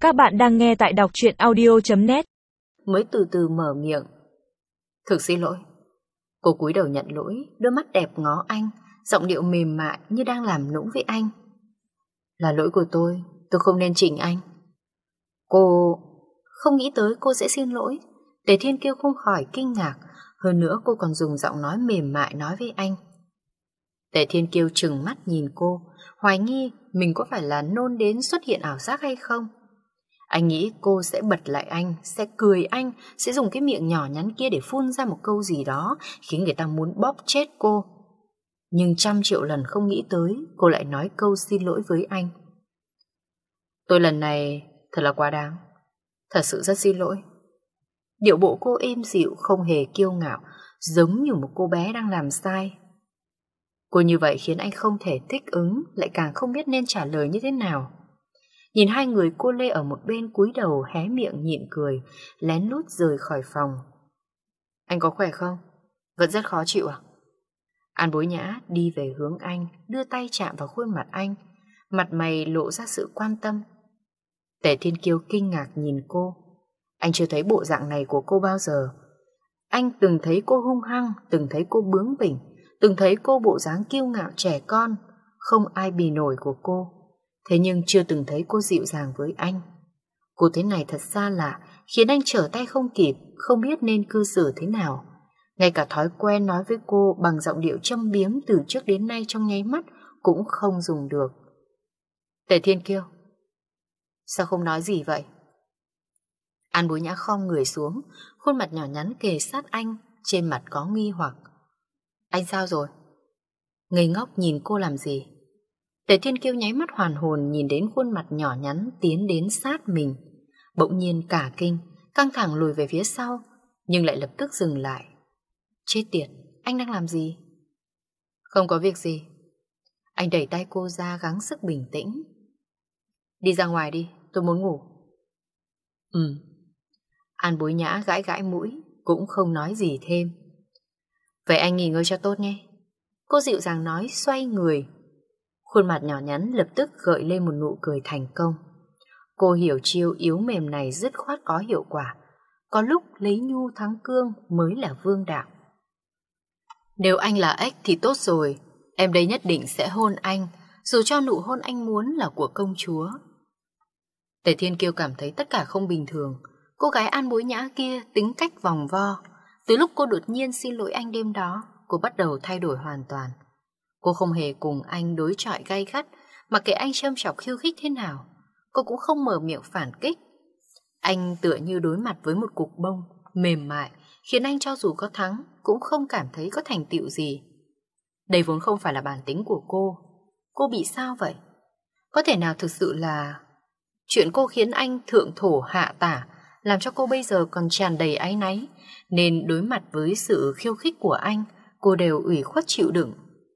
Các bạn đang nghe tại đọc truyện audio.net. Mới từ từ mở miệng. Thực xin lỗi. Cô cúi đầu nhận lỗi, đôi mắt đẹp ngó anh, giọng điệu mềm mại như đang làm nũng với anh. Là lỗi của tôi không nên chỉnh anh. Cô không nghĩ tới cô sẽ xin lỗi. Tề Thiên Kiêu không khỏi kinh ngạc. Hơn nữa cô còn dùng giọng nói mềm mại nói với anh. Tề Thiên Kiêu trừng mắt nhìn cô, hoài nghi mình có phải là nôn đến xuất hiện ảo giác hay không. Anh nghĩ cô sẽ bật lại anh, sẽ cười anh, sẽ dùng cái miệng nhỏ nhắn kia để phun ra một câu gì đó khiến người ta muốn bóp chết cô. Nhưng trăm triệu lần không nghĩ tới cô lại nói câu xin lỗi với anh. Tôi lần này thật là quá đáng. Thật sự rất xin lỗi. Điệu bộ cô êm dịu, không hề kiêu ngạo, giống như một cô bé đang làm sai. Cô như vậy khiến anh không thể thích ứng, lại càng không biết nên trả lời như thế nào. Nhìn hai người, cô Lê ở một bên cúi đầu hé miệng nhịn cười, lén lút rời khỏi phòng. Anh có khỏe không? Vẫn rất khó chịu à? An Bối Nhã đi về hướng anh, đưa tay chạm vào khuôn mặt anh, mặt mày lộ ra sự quan tâm. Tề Thiên Kiêu kinh ngạc nhìn cô. Anh chưa thấy bộ dạng này của cô bao giờ. Anh từng thấy cô hung hăng, từng thấy cô bướng bỉnh, từng thấy cô bộ dáng kiêu ngạo trẻ con, không ai bì nổi của cô. Thế nhưng chưa từng thấy cô dịu dàng với anh. Cô thế này thật xa lạ, khiến anh trở tay không kịp, không biết nên cư xử thế nào. Ngay cả thói quen nói với cô bằng giọng điệu châm biếm từ trước đến nay trong nháy mắt cũng không dùng được. Tề Thiên Kiêu, sao không nói gì vậy? An Bối Nhã khom người xuống, khuôn mặt nhỏ nhắn kề sát anh, trên mặt có nghi hoặc. Anh sao rồi? Ngây ngốc nhìn cô làm gì? Tề Thiên Kiêu nháy mắt hoàn hồn nhìn đến khuôn mặt nhỏ nhắn tiến đến sát mình. Bỗng nhiên cả kinh, căng thẳng lùi về phía sau, nhưng lại lập tức dừng lại. Chết tiệt, anh đang làm gì? Không có việc gì. Anh đẩy tay cô ra, gắng sức bình tĩnh. Đi ra ngoài đi, tôi muốn ngủ. An Bối Nhã gãi gãi mũi, cũng không nói gì thêm. Vậy anh nghỉ ngơi cho tốt nhé. Cô dịu dàng nói, xoay người. Khuôn mặt nhỏ nhắn lập tức gợi lên một nụ cười thành công. Cô hiểu chiêu yếu mềm này dứt khoát có hiệu quả. Có lúc lấy nhu thắng cương mới là vương đạo. Nếu anh là ếch thì tốt rồi. Em đây nhất định sẽ hôn anh, dù cho nụ hôn anh muốn là của công chúa. Tề Thiên Kiêu cảm thấy tất cả không bình thường. Cô gái An Bối Nhã kia tính cách vòng vo. Từ lúc cô đột nhiên xin lỗi anh đêm đó, cô bắt đầu thay đổi hoàn toàn. Cô không hề cùng anh đối chọi gay gắt, mặc kệ anh châm chọc khiêu khích thế nào, cô cũng không mở miệng phản kích. Anh tựa như đối mặt với một cục bông mềm mại, khiến anh cho dù có thắng cũng không cảm thấy có thành tựu gì. Đây vốn không phải là bản tính của cô. Cô bị sao vậy? Có thể nào thực sự là chuyện cô khiến anh thượng thổ hạ tả, làm cho cô bây giờ còn tràn đầy áy náy, nên đối mặt với sự khiêu khích của anh, cô đều ủy khuất chịu đựng?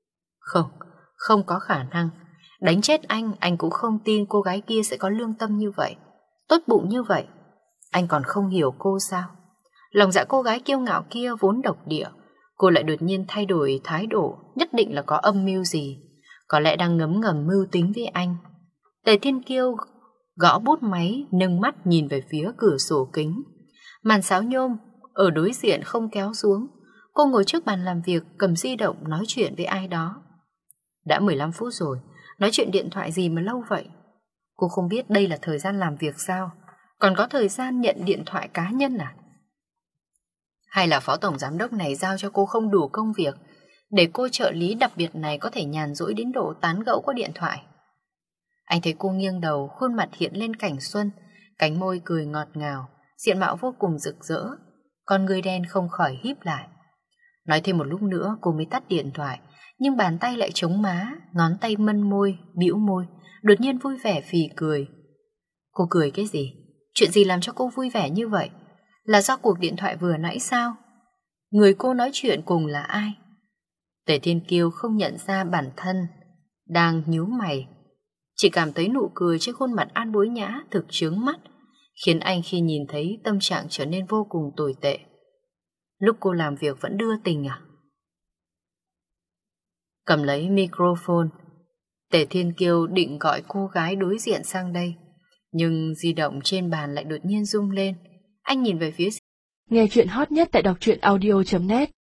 Không có khả năng. Đánh chết anh cũng không tin cô gái kia sẽ có lương tâm như vậy, tốt bụng như vậy. Anh còn không hiểu cô sao? Lòng dạ cô gái kiêu ngạo kia vốn độc địa, cô lại đột nhiên thay đổi thái độ, nhất định là có âm mưu gì. Có lẽ đang ngấm ngầm mưu tính với anh. Tề Thiên Kiêu gõ bút máy, nâng mắt nhìn về phía cửa sổ kính. Màn sáo nhôm ở đối diện không kéo xuống. Cô ngồi trước bàn làm việc, cầm di động nói chuyện với ai đó. Đã 15 phút rồi, nói chuyện điện thoại gì mà lâu vậy? Cô không biết đây là thời gian làm việc sao? Còn có thời gian nhận điện thoại cá nhân à? Hay là phó tổng giám đốc này giao cho cô không đủ công việc, để cô trợ lý đặc biệt này có thể nhàn rỗi đến độ tán gẫu qua điện thoại? Anh thấy cô nghiêng đầu, khuôn mặt hiện lên cảnh xuân, cánh môi cười ngọt ngào, diện mạo vô cùng rực rỡ, con người đen không khỏi híp lại. Nói thêm một lúc nữa cô mới tắt điện thoại, nhưng bàn tay lại chống má, ngón tay mân môi, bĩu môi, đột nhiên vui vẻ phì cười. Cô cười cái gì? Chuyện gì làm cho cô vui vẻ như vậy? Là do cuộc điện thoại vừa nãy sao? Người cô nói chuyện cùng là ai? Tề Thiên Kiêu không nhận ra bản thân đang nhíu mày, chỉ cảm thấy nụ cười trên khuôn mặt An Bối Nhã thực chướng mắt, khiến anh khi nhìn thấy tâm trạng trở nên vô cùng tồi tệ. Lúc cô làm việc vẫn đưa tình à? Cầm lấy microphone, Tề Thiên Kiêu định gọi cô gái đối diện sang đây, Nhưng di động trên bàn lại đột nhiên rung lên. Anh nhìn về phía... Nghe chuyện hot nhất tại đọc truyện audio.net